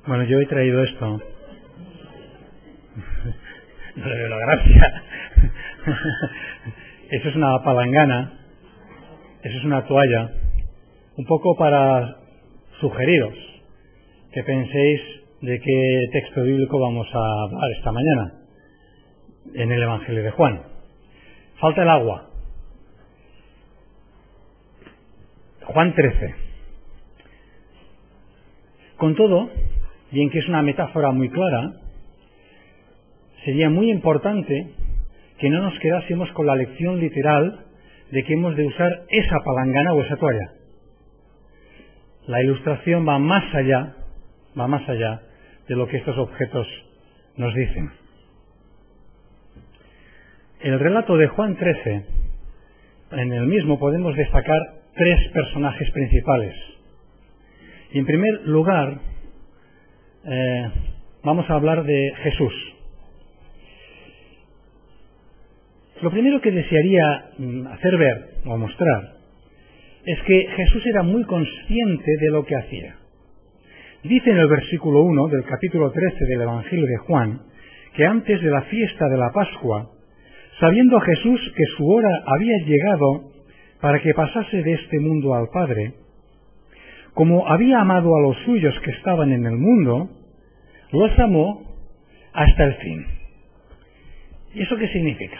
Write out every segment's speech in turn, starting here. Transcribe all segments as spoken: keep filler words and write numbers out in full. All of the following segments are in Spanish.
Bueno, yo he traído esto. No le veo la gracia. Eso es una palangana. Eso es una toalla. Un poco para sugeriros que penséis de qué texto bíblico vamos a hablar esta mañana en el Evangelio de Juan. Falta el agua. Juan trece. Con todo, y en que es una metáfora muy clara, sería muy importante que no nos quedásemos con la lección literal de que hemos de usar esa palangana o esa toalla. La ilustración va más allá, va más allá de lo que estos objetos nos dicen. El relato de Juan trece, en el mismo podemos destacar tres personajes principales. Y en primer lugar, eh, vamos a hablar de Jesús. Lo primero que desearía hacer ver o mostrar es que Jesús era muy consciente de lo que hacía. Dice en el versículo uno del capítulo trece del Evangelio de Juan que antes de la fiesta de la Pascua, sabiendo Jesús que su hora había llegado para que pasase de este mundo al Padre, como había amado a los suyos que estaban en el mundo, los amó hasta el fin. ¿Y eso qué significa?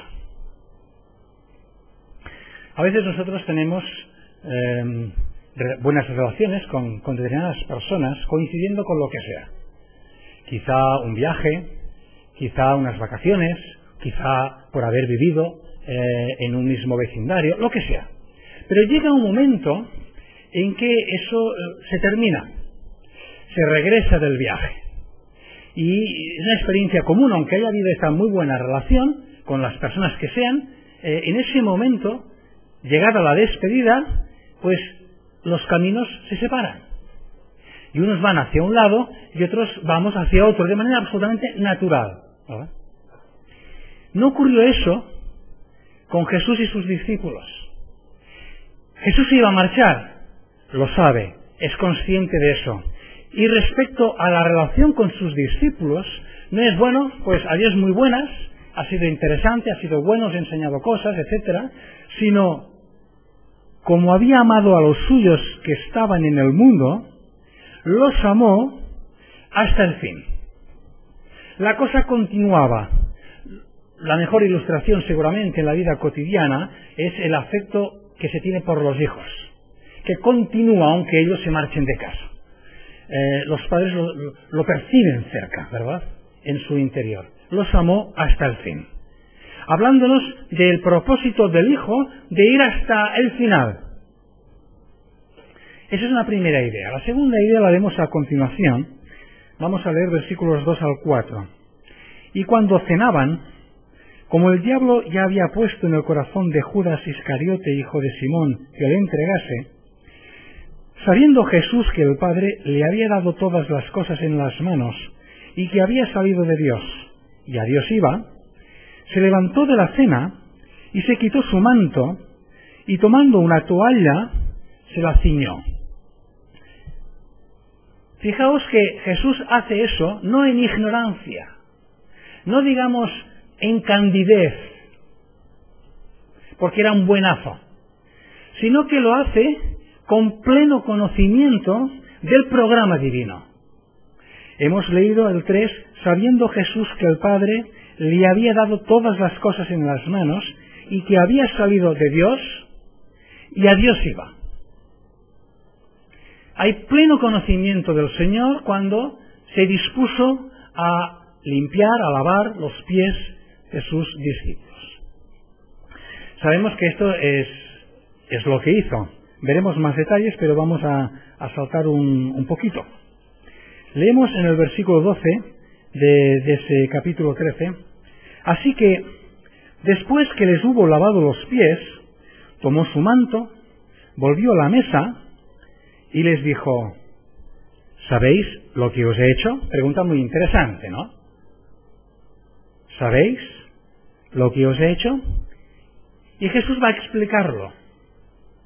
A veces nosotros tenemos eh, buenas relaciones con, con determinadas personas coincidiendo con lo que sea. Quizá un viaje, quizá unas vacaciones, quizá por haber vivido eh, en un mismo vecindario, lo que sea. Pero llega un momento en que eso se termina, se regresa del viaje. Y es una experiencia común, aunque haya habido esta muy buena relación con las personas que sean, eh, en ese momento, llegada la despedida, pues los caminos se separan. Y unos van hacia un lado y otros vamos hacia otro, de manera absolutamente natural. ¿Verdad? No ocurrió eso con Jesús y sus discípulos. Jesús iba a marchar, lo sabe, es consciente de eso. Y respecto a la relación con sus discípulos, no es bueno, pues adiós muy buenas, ha sido interesante, ha sido bueno, os he enseñado cosas, etcétera, sino como había amado a los suyos que estaban en el mundo, los amó hasta el fin. La cosa continuaba. La mejor ilustración seguramente en la vida cotidiana es el afecto que se tiene por los hijos, que continúa aunque ellos se marchen de casa. Eh, los padres lo, lo perciben cerca, ¿verdad? En su interior. Los amó hasta el fin. Hablándonos del propósito del Hijo de ir hasta el final. Esa es una primera idea. La segunda idea la vemos a continuación. Vamos a leer versículos dos al cuatro. Y cuando cenaban, como el diablo ya había puesto en el corazón de Judas Iscariote, hijo de Simón, que le entregase, sabiendo Jesús que el Padre le había dado todas las cosas en las manos y que había salido de Dios, y a Dios iba, se levantó de la cena y se quitó su manto y tomando una toalla se la ciñó. Fijaos que Jesús hace eso no en ignorancia, no digamos en candidez, porque era un buenazo, sino que lo hace con pleno conocimiento del programa divino. Hemos leído el tres, sabiendo Jesús que el Padre le había dado todas las cosas en las manos y que había salido de Dios y a Dios iba. Hay pleno conocimiento del Señor cuando se dispuso a limpiar, a lavar los pies de sus discípulos. Sabemos que esto es, es lo que hizo. Veremos más detalles, pero vamos a, a saltar un, un poquito. Leemos en el versículo doce de, de ese capítulo trece. Así que, después que les hubo lavado los pies, tomó su manto, volvió a la mesa y les dijo, ¿sabéis lo que os he hecho? Pregunta muy interesante, ¿no? ¿Sabéis lo que os he hecho? Y Jesús va a explicarlo.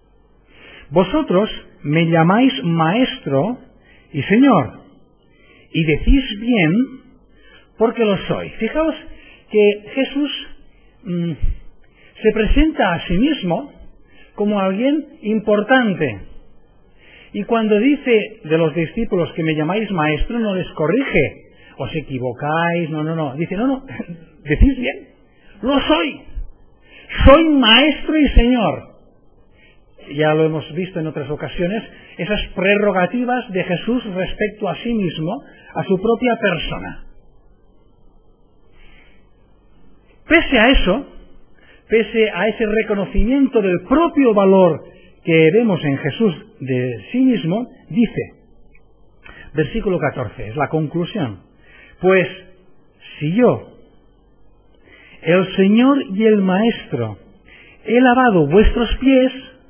Vosotros me llamáis Maestro y Señor, y decís bien porque lo soy. Fijaos que Jesús mmm, se presenta a sí mismo como alguien importante. Y cuando dice de los discípulos que me llamáis maestro, no les corrige. Os equivocáis, no, no, no. Dice, no, no, decís bien. Lo soy. Soy maestro y señor. Ya lo hemos visto en otras ocasiones, esas prerrogativas de Jesús respecto a sí mismo, a su propia persona. Pese a eso, pese a ese reconocimiento del propio valor que vemos en Jesús de sí mismo, dice, versículo catorce, es la conclusión, pues si yo, el Señor y el Maestro, he lavado vuestros pies,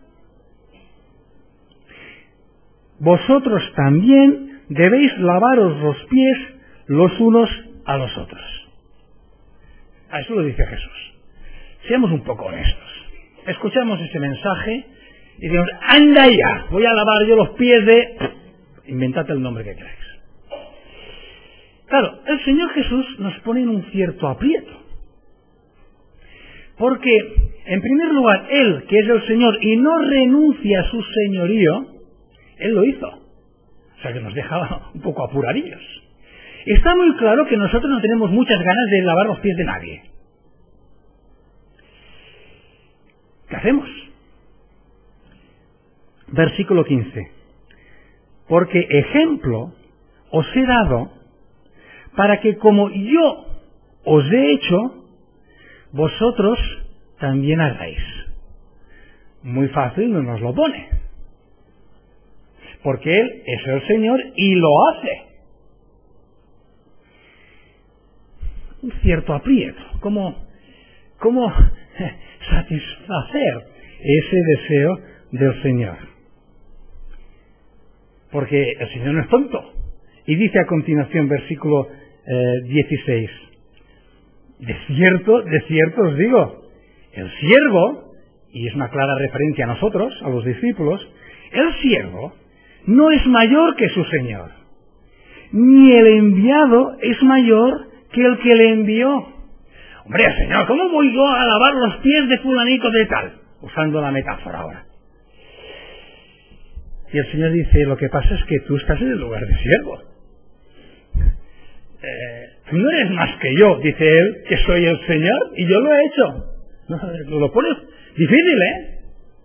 vosotros también debéis lavaros los pies los unos a los otros. A eso lo dice Jesús. Seamos un poco honestos. Escuchamos ese mensaje y decimos, anda ya, voy a lavar yo los pies de... Inventate el nombre que queráis. Claro, el Señor Jesús nos pone en un cierto aprieto. Porque, en primer lugar, Él, que es el Señor, y no renuncia a su señorío, Él lo hizo. O sea que nos deja un poco apuradillos. Está muy claro que nosotros no tenemos muchas ganas de lavar los pies de nadie. ¿Qué hacemos? Versículo quince. Porque ejemplo os he dado para que como yo os he hecho, vosotros también hagáis. Muy fácil no nos lo pone. Porque Él es el Señor y lo hace. Un cierto aprieto. ¿Cómo, cómo satisfacer ese deseo del Señor? Porque el Señor no es tonto. Y dice a continuación, versículo eh, dieciséis, de cierto, de cierto os digo, el siervo, y es una clara referencia a nosotros, a los discípulos, el siervo no es mayor que su Señor, ni el enviado es mayor que el que le envió. Hombre, Señor, ¿cómo voy yo a lavar los pies de fulanito de tal? Usando la metáfora ahora. Y el Señor dice, lo que pasa es que tú estás en el lugar de siervo. Eh, tú no eres más que yo, dice Él, que soy el Señor, y yo lo he hecho. No, lo pone difícil, ¿eh?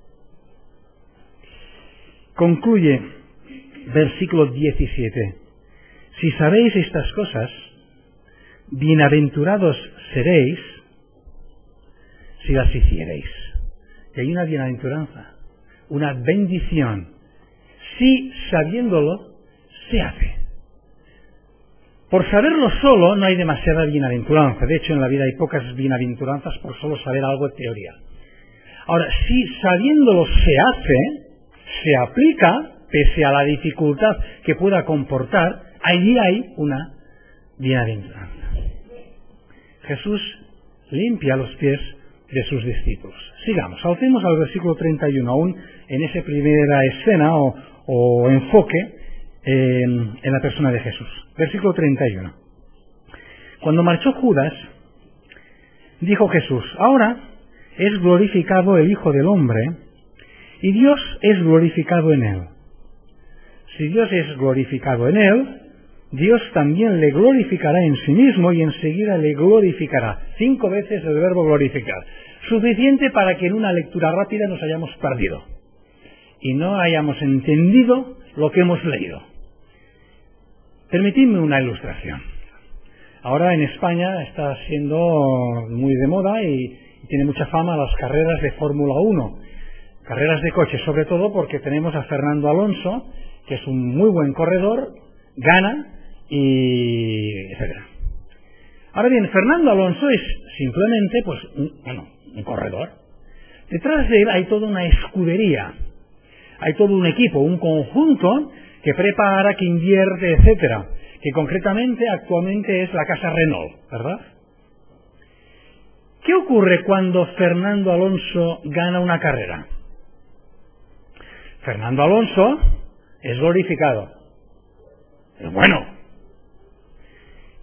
Concluye, versículo diecisiete. Si sabéis estas cosas, bienaventurados seréis si las hiciereis. Y hay una bienaventuranza, una bendición, si sabiéndolo se hace. Por saberlo solo no hay demasiada bienaventuranza. De hecho, en la vida hay pocas bienaventuranzas por solo saber algo de teoría. Ahora, si sabiéndolo se hace, se aplica, pese a la dificultad que pueda comportar, allí hay una bienaventuranza. Jesús limpia los pies de sus discípulos. Sigamos, saltemos al versículo treinta y uno, aún en esa primera escena o, o enfoque eh, en la persona de Jesús. Versículo treinta y uno. Cuando marchó Judas, dijo Jesús, ahora es glorificado el Hijo del Hombre y Dios es glorificado en él. Si Dios es glorificado en él, Dios también le glorificará en sí mismo y enseguida le glorificará. Cinco veces el verbo glorificar. Suficiente para que en una lectura rápida nos hayamos perdido y no hayamos entendido lo que hemos leído. Permitidme una ilustración. Ahora en España está siendo muy de moda y tiene mucha fama las carreras de Fórmula uno. Carreras de coches, sobre todo porque tenemos a Fernando Alonso, que es un muy buen corredor, gana y etcétera. Ahora bien, Fernando Alonso es simplemente, pues, un, bueno, un corredor. Detrás de él hay toda una escudería, hay todo un equipo, un conjunto que prepara, que invierte, etcétera, que concretamente actualmente es la casa Renault, ¿verdad? ¿Qué ocurre cuando Fernando Alonso gana una carrera? Fernando Alonso es glorificado. Es bueno.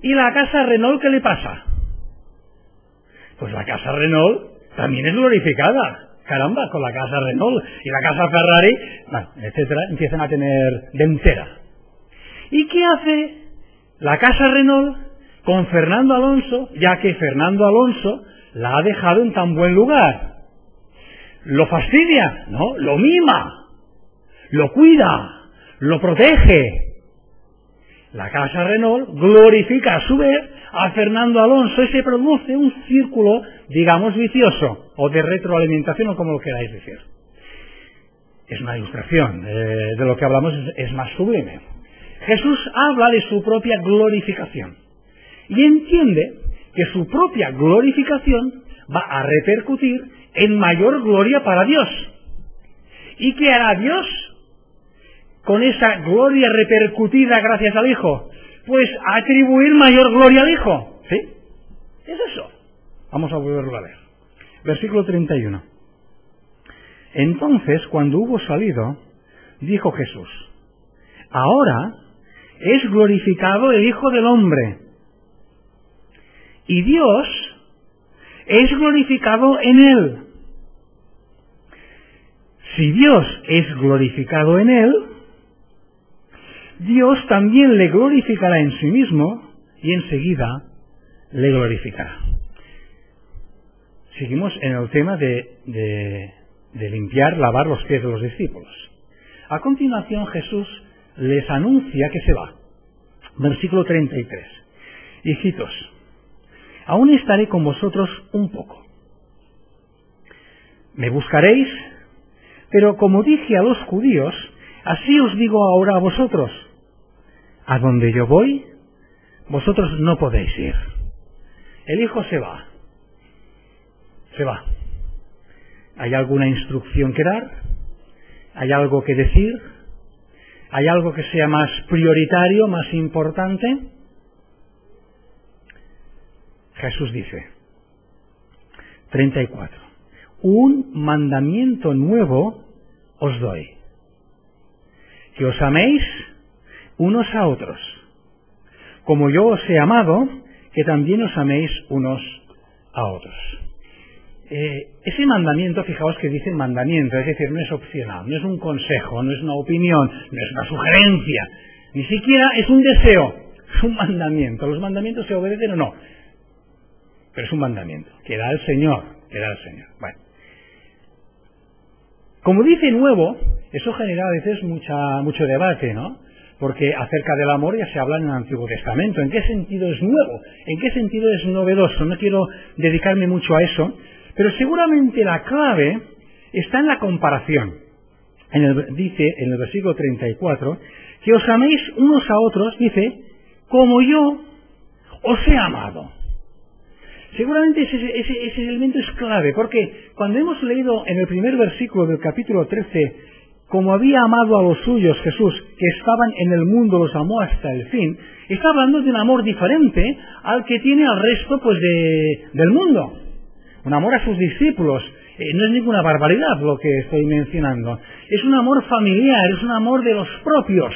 ¿Y la casa Renault qué le pasa? Pues la casa Renault también es glorificada. Caramba, con la casa Renault y la casa Ferrari, bueno, etcétera, empiezan a tener dentera. ¿Y qué hace la casa Renault con Fernando Alonso, ya que Fernando Alonso la ha dejado en tan buen lugar? ¿Lo fastidia? No, lo mima, lo cuida, lo protege. La casa Renault glorifica a su vez a Fernando Alonso y se produce un círculo, digamos, vicioso, o de retroalimentación, o como lo queráis decir. Es una ilustración, eh, de lo que hablamos es, es más sublime. Jesús habla de su propia glorificación y entiende que su propia glorificación va a repercutir en mayor gloria para Dios. ¿Y qué hará Dios con esa gloria repercutida gracias al Hijo? Pues atribuir mayor gloria al Hijo. ¿Sí? Es eso. Vamos a volverlo a ver. Versículo treinta y uno. Entonces, cuando hubo salido, dijo Jesús: ahora es glorificado el Hijo del Hombre, y Dios es glorificado en él. Si Dios es glorificado en él, Dios también le glorificará en sí mismo y enseguida le glorificará. Seguimos en el tema de, de, de limpiar, lavar los pies de los discípulos. A continuación Jesús les anuncia que se va. Versículo treinta y tres. Hijitos, aún estaré con vosotros un poco. Me buscaréis, pero como dije a los judíos, así os digo ahora a vosotros: a donde yo voy, vosotros no podéis ir. El Hijo se va. Se va. ¿Hay alguna instrucción que dar? ¿Hay algo que decir? ¿Hay algo que sea más prioritario, más importante? Jesús dice, treinta y cuatro, un mandamiento nuevo os doy, que os améis unos a otros, como yo os he amado, que también os améis unos a otros. Eh, ese mandamiento, fijaos que dice mandamiento, es decir, no es opcional, no es un consejo, no es una opinión, no es una sugerencia, ni siquiera es un deseo, es un mandamiento. ¿Los mandamientos se obedecen o no? Pero es un mandamiento, que da el Señor, que da el Señor. Bueno. Como dice nuevo, eso genera a veces mucha, mucho debate, ¿no? Porque acerca del amor ya se habla en el Antiguo Testamento. ¿En qué sentido es nuevo? ¿En qué sentido es novedoso? No quiero dedicarme mucho a eso, pero seguramente la clave está en la comparación. En el, dice en el versículo treinta y cuatro, que os améis unos a otros, dice, como yo os he amado. Seguramente ese, ese, ese elemento es clave, porque cuando hemos leído en el primer versículo del capítulo trece, como había amado a los suyos, Jesús, que estaban en el mundo, los amó hasta el fin, está hablando de un amor diferente al que tiene al resto pues de, del mundo. Un amor a sus discípulos. Eh, no es ninguna barbaridad lo que estoy mencionando. Es un amor familiar, es un amor de los propios.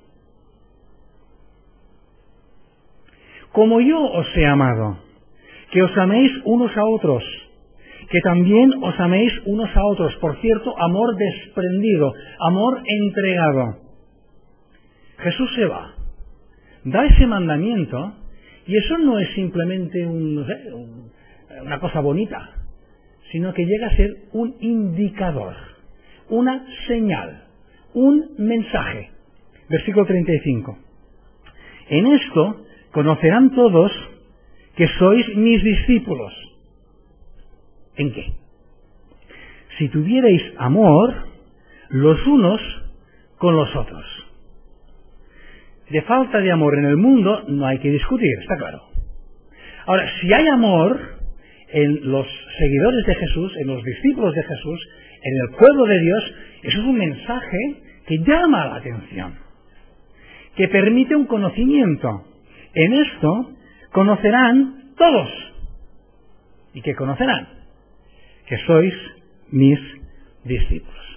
Como yo os he amado, que os améis unos a otros, que también os améis unos a otros. Por cierto, amor desprendido, amor entregado. Jesús se va, da ese mandamiento, y eso no es simplemente un, no sé, un, una cosa bonita, sino que llega a ser un indicador, una señal, un mensaje. Versículo treinta y cinco. En esto conocerán todos que sois mis discípulos. ¿En qué? Si tuvierais amor los unos con los otros. De falta de amor en el mundo no hay que discutir, está claro. Ahora, si hay amor en los seguidores de Jesús, en los discípulos de Jesús, en el pueblo de Dios, eso es un mensaje que llama la atención, que permite un conocimiento. En esto conocerán todos. ¿Y qué conocerán? Que sois mis discípulos.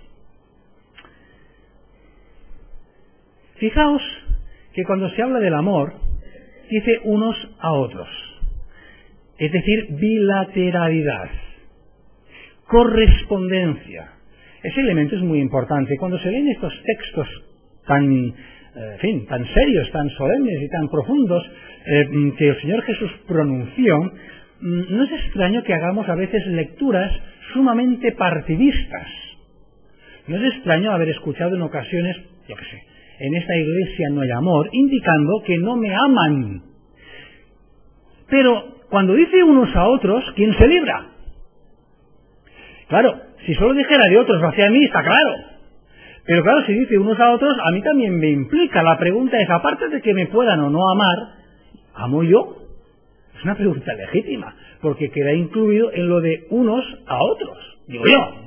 Fijaos que cuando se habla del amor, dice unos a otros. Es decir, bilateralidad, correspondencia. Ese elemento es muy importante. Cuando se leen estos textos tan, eh, en fin, tan serios, tan solemnes y tan profundos eh, que el Señor Jesús pronunció, no es extraño que hagamos a veces lecturas sumamente partidistas. No es extraño haber escuchado en ocasiones, yo qué sé, en esta iglesia no hay amor, indicando que no me aman. Pero cuando dice unos a otros, ¿quién se libra? Claro, si solo dijera de otros hacia mí, está claro. Pero claro, si dice unos a otros, a mí también me implica. La pregunta es, aparte de que me puedan o no amar, ¿amo yo? Es una pregunta legítima, porque queda incluido en lo de unos a otros, digo yo.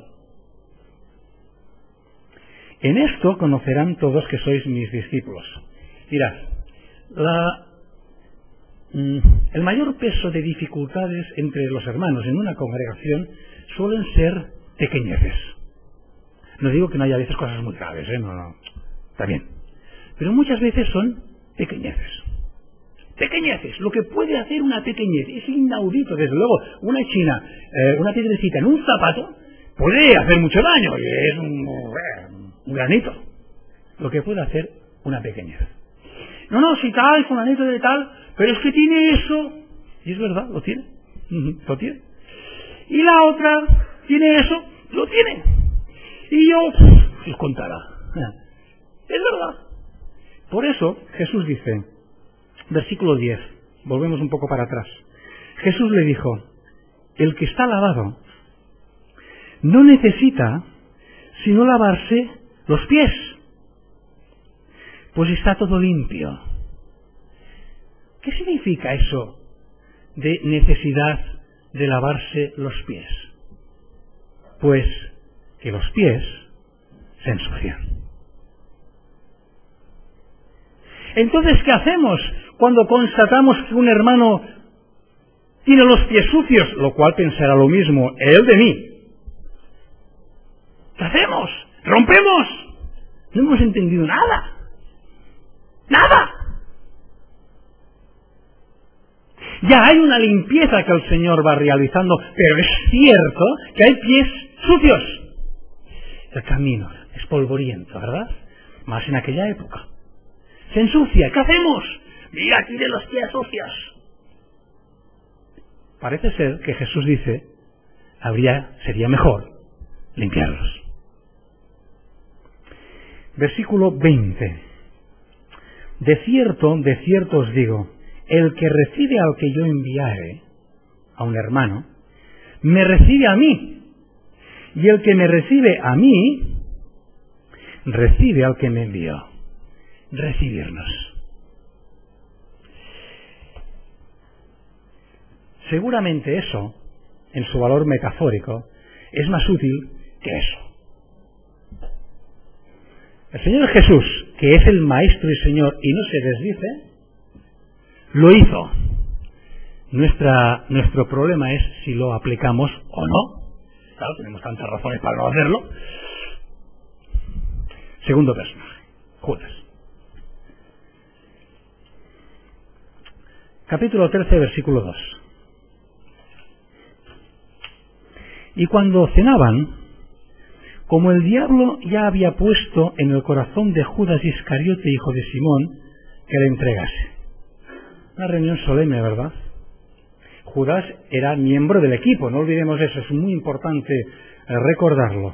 En esto conocerán todos que sois mis discípulos. Mirad, la, mm, el mayor peso de dificultades entre los hermanos en una congregación suelen ser pequeñeces. No digo que no haya a veces cosas muy graves, ¿eh? No, no, está bien. Pero muchas veces son pequeñeces. Pequeñeces, lo que puede hacer una pequeñez es inaudito, desde luego. Una china, eh, una piedrecita en un zapato puede hacer mucho daño, y es un, un granito, lo que puede hacer una pequeñez. No, no, si tal, fulanito de tal, pero es que tiene eso, y es verdad, lo tiene, lo tiene. Y la otra tiene eso, lo tiene. Y yo, os contará. Es verdad. Por eso Jesús dice, versículo diez, volvemos un poco para atrás. Jesús le dijo, el que está lavado no necesita sino lavarse los pies, pues está todo limpio. ¿Qué significa eso de necesidad de lavarse los pies? Pues que los pies se ensucian. Entonces, ¿qué hacemos cuando constatamos que un hermano tiene los pies sucios? Lo cual pensará lo mismo él de mí. ¿Qué hacemos? ¡Rompemos! No hemos entendido nada. ¡Nada! Ya hay una limpieza que el Señor va realizando, pero es cierto que hay pies sucios. El camino es polvoriento, ¿verdad? Más en aquella época. Se ensucia. ¿Qué hacemos? Mira, tiene los pies sucios. Parece ser que Jesús dice, habría, sería mejor limpiarlos. Versículo veinte. De cierto, de cierto os digo, el que recibe al que yo enviare, a un hermano, me recibe a mí. Y el que me recibe a mí, recibe al que me envió. Recibirnos. Seguramente eso, en su valor metafórico, es más útil que eso. El Señor Jesús, que es el Maestro y Señor y no se desdice, lo hizo. Nuestra, nuestro problema es si lo aplicamos o no. Claro, tenemos tantas razones para no hacerlo. Segundo personaje, Judas. Capítulo trece, versículo dos. Y cuando cenaban, como el diablo ya había puesto en el corazón de Judas Iscariote, hijo de Simón, que le entregase. Una reunión solemne, ¿verdad? Judas era miembro del equipo, no olvidemos eso, es muy importante recordarlo.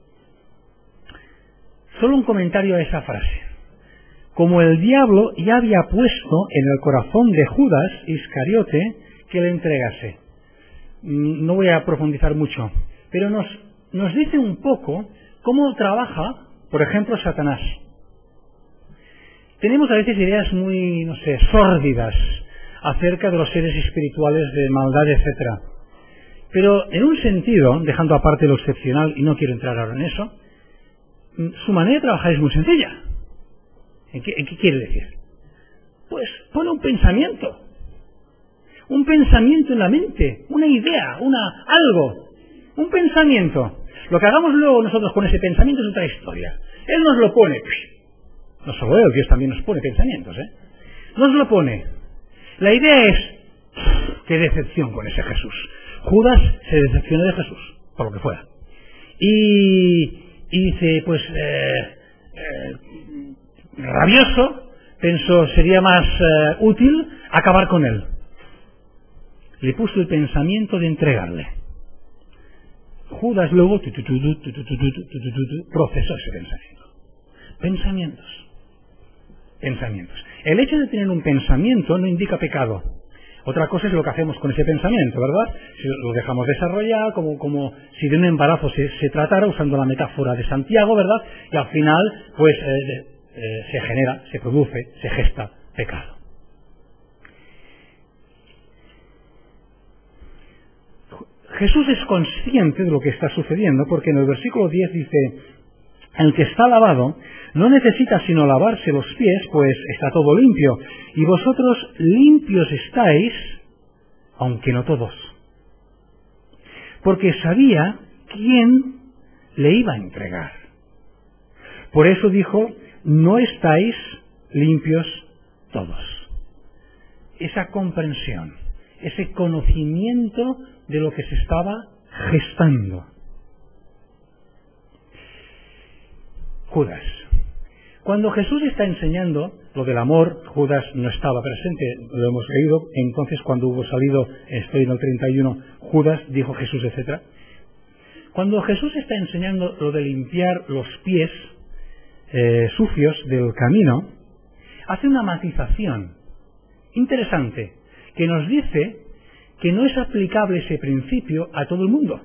Solo un comentario a esa frase. Como el diablo ya había puesto en el corazón de Judas Iscariote que le entregase. No voy a profundizar mucho, pero nos, nos dice un poco cómo trabaja, por ejemplo, Satanás. Tenemos a veces ideas muy, no sé, sórdidas acerca de los seres espirituales de maldad, etcétera. Pero en un sentido, dejando aparte lo excepcional, y no quiero entrar ahora en eso, su manera de trabajar es muy sencilla. ¿En qué, en qué quiere decir? Pues pone un pensamiento. Un pensamiento en la mente, una idea, una algo, un pensamiento. Lo que hagamos luego nosotros con ese pensamiento es otra historia. Él nos lo pone. No solo él, Dios también nos pone pensamientos, ¿eh? Nos lo pone. La idea es, qué decepción con ese Jesús. Judas se decepcionó de Jesús, por lo que fuera. Y, y dice, pues, eh, eh, rabioso, pensó, sería más eh, útil acabar con él. Le puso el pensamiento de entregarle. Judas luego tu, tu, tu, tu, tu, tu, tu, tu, tu, tu, tu, procesó ese pensamiento. Pensamientos. Pensamientos. El hecho de tener un pensamiento no indica pecado. Otra cosa es lo que hacemos con ese pensamiento, ¿verdad? Si lo dejamos desarrollar, como, como si de un embarazo se, se tratara, usando la metáfora de Santiago, ¿verdad? Y al final, pues, eh, eh, se genera, se produce, se gesta pecado. Jesús es consciente de lo que está sucediendo, porque en el versículo diez dice, el que está lavado no necesita sino lavarse los pies, pues está todo limpio, y vosotros limpios estáis, aunque no todos. Porque sabía quién le iba a entregar. Por eso dijo, no estáis limpios todos. Esa comprensión, ese conocimiento de lo que se estaba gestando. Judas. Cuando Jesús está enseñando lo del amor, Judas no estaba presente, lo hemos leído, entonces cuando hubo salido, estoy en el treinta y uno, Judas, dijo Jesús, etcétera. Cuando Jesús está enseñando lo de limpiar los pies eh, sucios del camino, hace una matización interesante, que nos dice que no es aplicable ese principio a todo el mundo.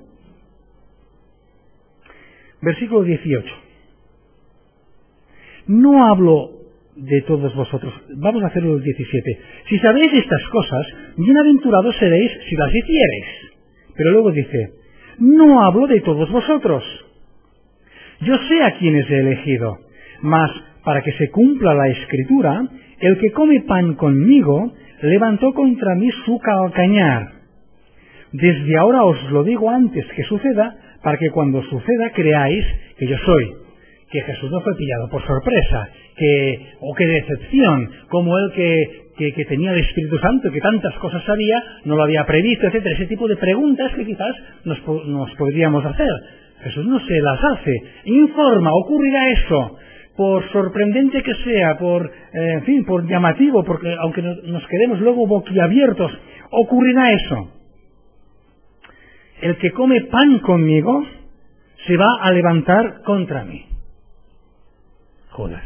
Versículo dieciocho. No hablo de todos vosotros. Vamos a hacerlo el diecisiete. Si sabéis estas cosas, bienaventurados seréis si las hiciereis. Pero luego dice, no hablo de todos vosotros. Yo sé a quienes he elegido, mas para que se cumpla la Escritura, el que come pan conmigo levantó contra mí su calcañar. Desde ahora os lo digo antes que suceda, para que cuando suceda creáis que yo soy. Que Jesús no fue pillado por sorpresa, que, o que decepción, como él que, que, que tenía el Espíritu Santo, que tantas cosas sabía, no lo había previsto, etcétera. Ese tipo de preguntas que quizás nos, nos podríamos hacer. Jesús no se las hace, informa, ocurrirá eso, por sorprendente que sea, por, eh, en fin, por llamativo, porque aunque nos quedemos luego boquiabiertos, ocurrirá eso. El que come pan conmigo se va a levantar contra mí. Judas.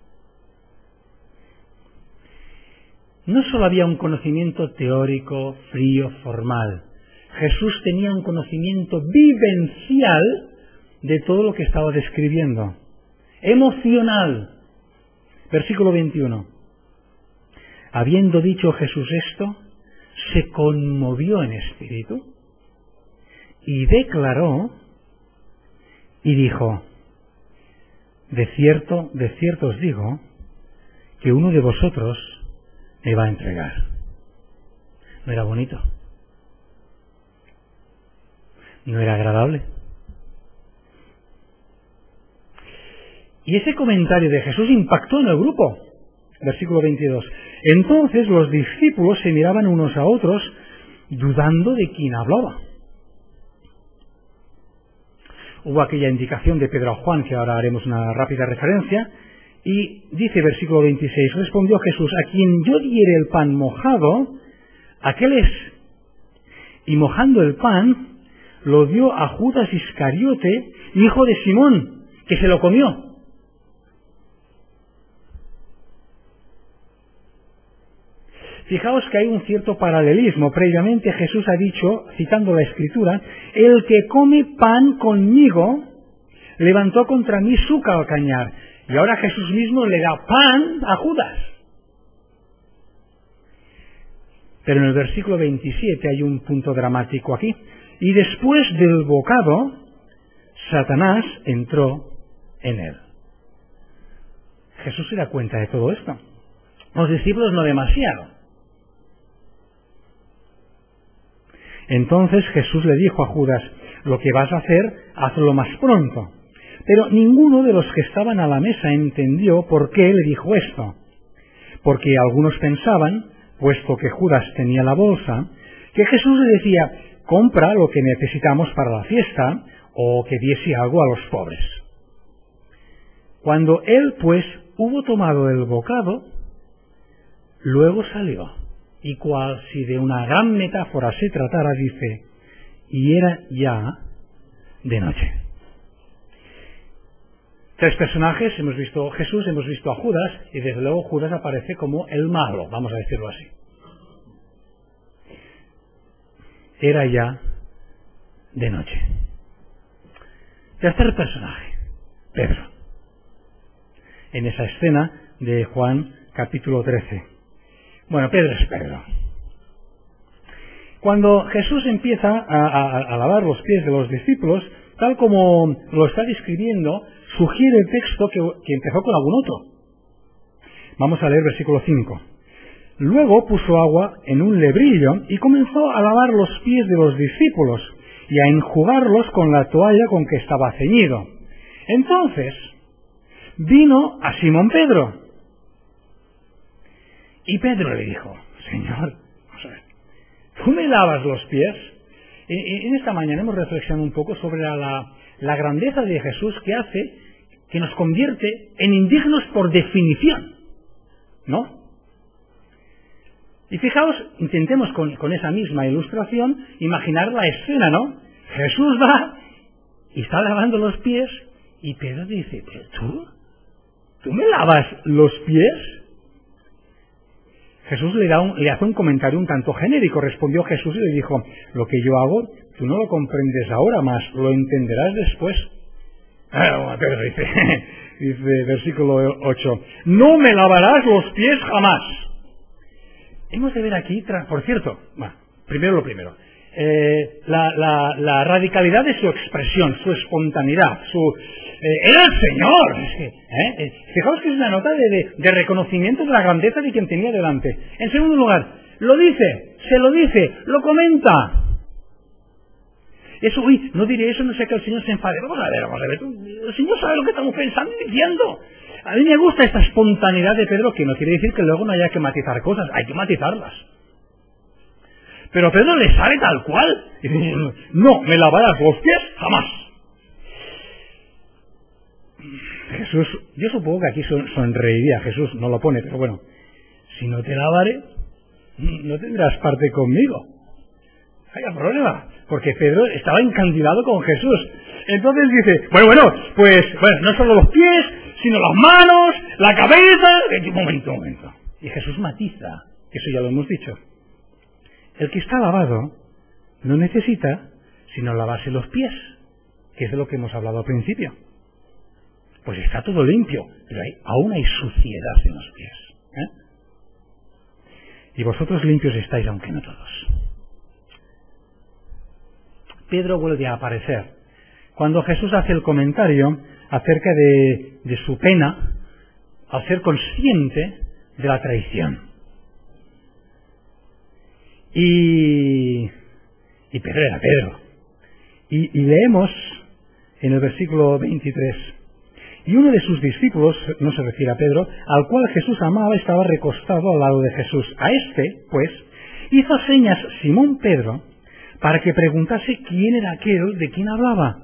No solo había un conocimiento teórico, frío, formal. Jesús tenía un conocimiento vivencial de todo lo que estaba describiendo. Emocional. Versículo veintiuno. Habiendo dicho Jesús esto, se conmovió en espíritu y declaró y dijo, de cierto, de cierto os digo, que uno de vosotros me va a entregar. ¿No era bonito? ¿No era agradable? Y ese comentario de Jesús impactó en el grupo. Versículo veintidós. Entonces los discípulos se miraban unos a otros, dudando de quién hablaba. Hubo aquella indicación de Pedro a Juan, que ahora haremos una rápida referencia, y dice versículo veintiséis, respondió Jesús, a quien yo diere el pan mojado, aquel es. Y mojando el pan, lo dio a Judas Iscariote, hijo de Simón, que se lo comió. Fijaos que hay un cierto paralelismo. Previamente Jesús ha dicho, citando la Escritura, el que come pan conmigo levantó contra mí su calcañar. Y ahora Jesús mismo le da pan a Judas. Pero en el versículo veintisiete hay un punto dramático aquí. Y después del bocado, Satanás entró en él. Jesús se da cuenta de todo esto. Los discípulos no demasiado. Entonces Jesús le dijo a Judas, lo que vas a hacer, hazlo más pronto. Pero ninguno de los que estaban a la mesa entendió por qué le dijo esto. Porque algunos pensaban, puesto que Judas tenía la bolsa, que Jesús le decía: compra lo que necesitamos para la fiesta, o que diese algo a los pobres. Cuando él, pues, hubo tomado el bocado, luego salió, y cual si de una gran metáfora se tratara, dice: y era ya de noche. Tres personajes, hemos visto a Jesús, hemos visto a Judas, y desde luego Judas aparece como el malo, vamos a decirlo así. Era ya de noche. Tercer personaje, Pedro. En esa escena de Juan capítulo trece. Bueno, Pedro es Pedro. Cuando Jesús empieza a, a, a lavar los pies de los discípulos, tal como lo está describiendo, sugiere el texto que, que empezó con algún otro. Vamos a leer versículo cinco. Luego puso agua en un lebrillo y comenzó a lavar los pies de los discípulos y a enjugarlos con la toalla con que estaba ceñido. Entonces vino a Simón Pedro. Y Pedro le dijo: Señor, vamos a ver, ¿tú me lavas los pies? En esta mañana hemos reflexionado un poco sobre la, la grandeza de Jesús, que hace que nos convierte en indignos por definición, ¿no? Y fijaos, intentemos con, con esa misma ilustración imaginar la escena, ¿no? Jesús va y está lavando los pies y Pedro dice: ¿pero tú? ¿Tú me lavas los pies? Jesús le, da un, le hace un comentario un tanto genérico. Respondió Jesús y le dijo: lo que yo hago, tú no lo comprendes ahora, mas lo entenderás después. Ah, Pedro dice, dice, versículo ocho, no me lavarás los pies jamás. Hemos de ver aquí, por cierto, bueno, primero lo primero, eh, la, la, la radicalidad de su expresión, su espontaneidad, su... Eh, ¡era el Señor! ¿eh? Eh, fijaos que es una nota de, de, de reconocimiento de la grandeza de quien tenía delante. En segundo lugar, lo dice, se lo dice, lo comenta. Eso, uy, no diré eso, no sé que el Señor se enfade. Vamos a ver, vamos a ver. El Señor sabe lo que estamos pensando y diciendo. A mí me gusta esta espontaneidad de Pedro, que no quiere decir que luego no haya que matizar cosas, hay que matizarlas. Pero Pedro le sale tal cual. Y dice: no, me lavarás los pies jamás. Jesús, yo supongo que aquí son, sonreiría, Jesús no lo pone, pero bueno, si no te lavaré, no tendrás parte conmigo. Hay problema, porque Pedro estaba encandilado con Jesús. Entonces dice: bueno, bueno, pues, bueno, no solo los pies, sino las manos, la cabeza. Un momento, un momento. Y Jesús matiza, eso ya lo hemos dicho. El que está lavado no necesita sino lavarse los pies, que es de lo que hemos hablado al principio. Pues está todo limpio, pero hay, aún hay suciedad en los pies. ¿eh? Y vosotros limpios estáis, aunque no todos. Pedro vuelve a aparecer cuando Jesús hace el comentario acerca de, de su pena al ser consciente de la traición. Y, y Pedro era Pedro. Y, y leemos en el versículo veintitrés: y uno de sus discípulos, no se refiere a Pedro, al cual Jesús amaba, estaba recostado al lado de Jesús. A este, pues, hizo señas Simón Pedro para que preguntase quién era aquel de quien hablaba.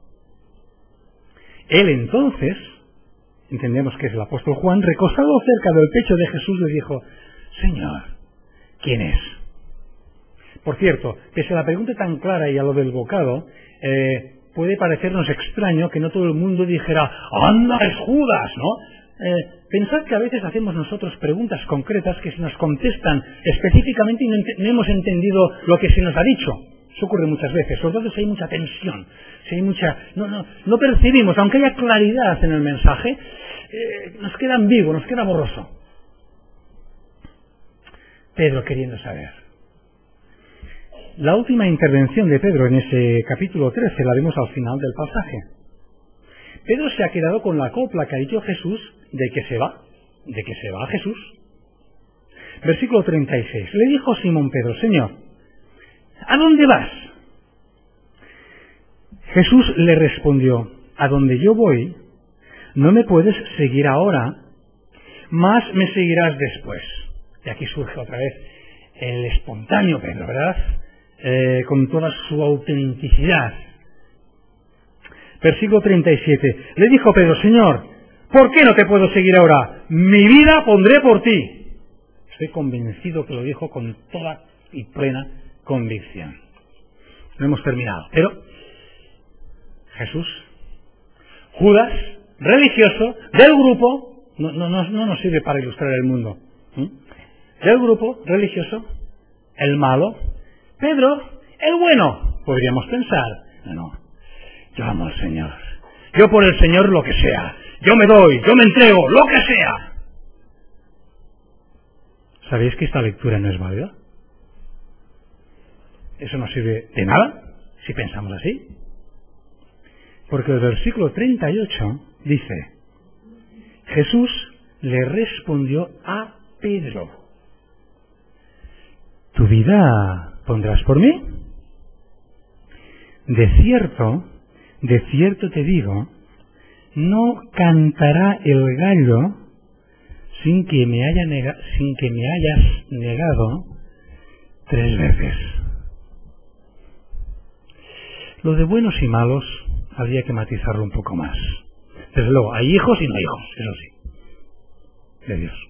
Él entonces, entendemos que es el apóstol Juan, recostado cerca del pecho de Jesús, le dijo: Señor, ¿quién es? Por cierto, pese a la pregunta tan clara y a lo del bocado, eh, puede parecernos extraño que no todo el mundo dijera: ¡anda, es Judas!, ¿no? Eh, pensad que a veces hacemos nosotros preguntas concretas que se nos contestan específicamente y no, no hemos entendido lo que se nos ha dicho. Eso ocurre muchas veces, sobre todo si hay mucha tensión, si hay mucha... No, no, no percibimos, aunque haya claridad en el mensaje, eh, nos queda ambiguo, nos queda borroso. Pedro queriendo saber. La última intervención de Pedro en ese capítulo trece la vemos al final del pasaje. Pedro se ha quedado con la copla que ha dicho Jesús de que se va, de que se va a Jesús. Versículo treinta y seis. Le dijo Simón Pedro: Señor, ¿a dónde vas? Jesús le respondió: a donde yo voy, no me puedes seguir ahora, mas me seguirás después. Y aquí surge otra vez el espontáneo Pedro, ¿verdad? Eh, con toda su autenticidad. Versículo treinta y siete. Le dijo Pedro: Señor, ¿por qué no te puedo seguir ahora? Mi vida pondré por ti. Estoy convencido que lo dijo con toda y plena convicción. No hemos terminado. Pero Jesús, Judas, religioso, del grupo, no, no, no, no nos sirve para ilustrar el mundo, ¿eh? Del grupo religioso, el malo, Pedro, el bueno, podríamos pensar. No, no, yo amo al Señor. Yo por el Señor lo que sea. Yo me doy, yo me entrego, lo que sea. ¿Sabéis que esta lectura no es válida? Eso no sirve de nada si pensamos así. Porque el versículo treinta y ocho dice: Jesús le respondió a Pedro: ¿tu vida pondrás por mí? De cierto, de cierto te digo, no cantará el gallo sin que me haya nega, sin que me hayas negado tres veces. Lo de buenos y malos habría que matizarlo un poco más. Desde luego, hay hijos y no hijos, eso sí, de Dios.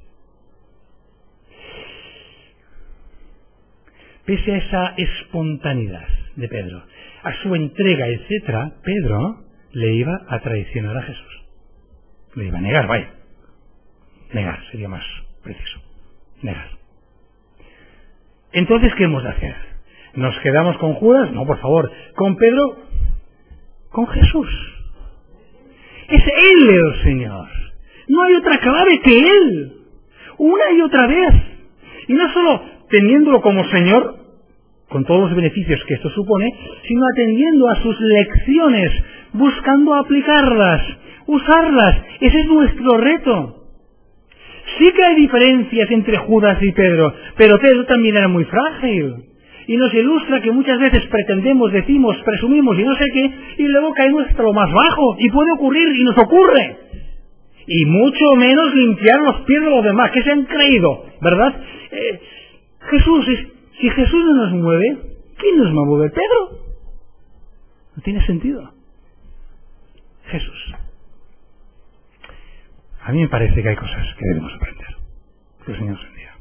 Pese a esa espontaneidad de Pedro, a su entrega, etcétera, Pedro le iba a traicionar a Jesús. Le iba a negar, vaya. Negar sería más preciso. Negar. Entonces, ¿qué hemos de hacer? ¿Nos quedamos con Judas? No, por favor. ¿Con Pedro? Con Jesús. Es Él el Señor. No hay otra clave que Él. Una y otra vez. Y no solo teniéndolo como Señor, con todos los beneficios que esto supone, sino atendiendo a sus lecciones, buscando aplicarlas, usarlas. Ese es nuestro reto. Sí que hay diferencias entre Judas y Pedro, pero Pedro también era muy frágil. Y nos ilustra que muchas veces pretendemos, decimos, presumimos y no sé qué, y luego caemos hasta lo más bajo. Y puede ocurrir, y nos ocurre. Y mucho menos limpiar los pies de los demás, que se han creído, ¿verdad? Eh, Jesús, si Jesús no nos mueve, ¿quién nos va a mover? ¿Pedro? No tiene sentido. Jesús. A mí me parece que hay cosas que debemos aprender. Que el Señor se bendiga.